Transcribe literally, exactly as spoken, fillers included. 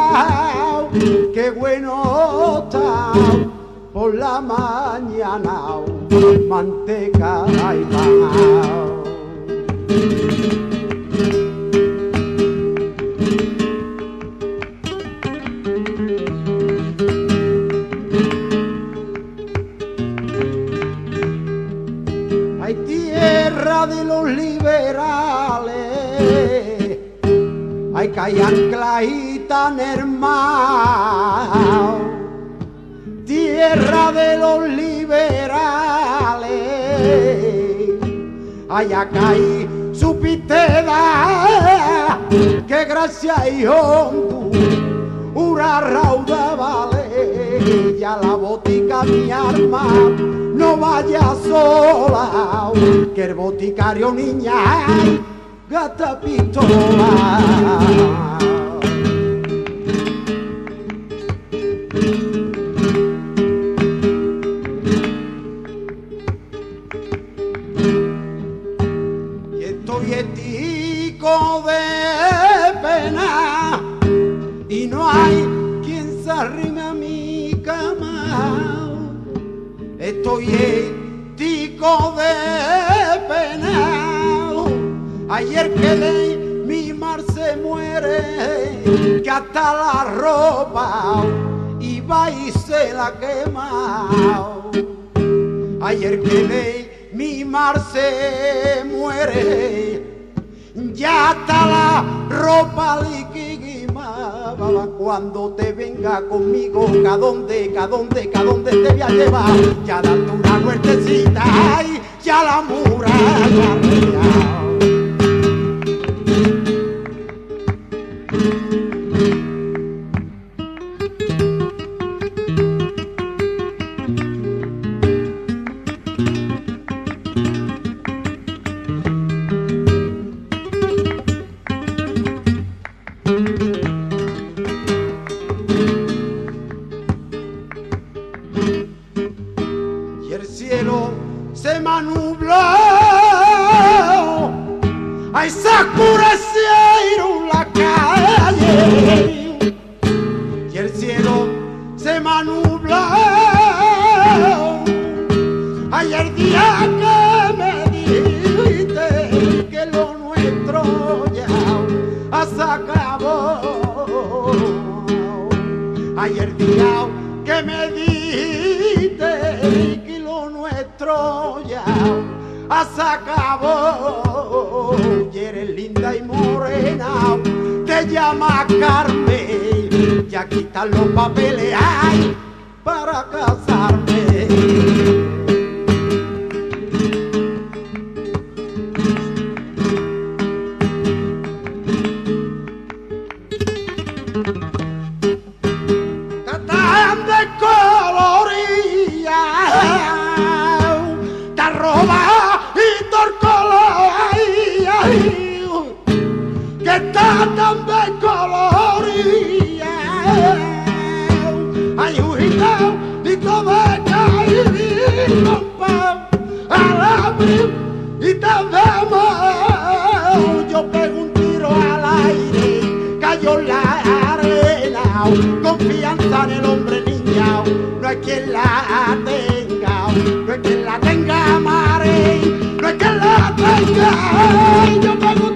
qué bueno está por la mañana, manteca y pan. Hay tierra de los liberales, hay que hay ancla y tan hermano, tierra de los liberales, hay acá hay su piteda, que gracias y hondo, una rauda vale, ya la botica mi arma, no vaya sola, que el boticario niña, gata pistola. Y estoy etico de pena y no hay quien se arrime a mi cama. Estoy etico de pena. Ayer que leí mi mar se muere, que hasta la ropa iba y se la quema. Ayer que leí mi mar se muere, ya hasta la ropa liquima. Cuando te venga conmigo, ¿ca dónde, ca dónde, ca dónde te voy a llevar? Ya darte una vueltecita y ya la muralla real. Y el cielo se me nubló, ay, se oscurecieron la calle. Y el cielo se me nubló, ay, el día que me dijiste que lo nuestro ya se acabó. Ay, el día que me dijiste que lo nuestro ya se acabó. Y eres linda y morena, te llama Carmen, ya quitan los papeles, ay, para casarme. Que está tan descolorida, hay un gitano de caído, al abrir y te vemos. Yo pego un tiro al aire, cayó la arena, confianza en el hombre niña, no hay quien la tenga, no hay quien la tenga, mare, no hay quien la tenga. Yo pego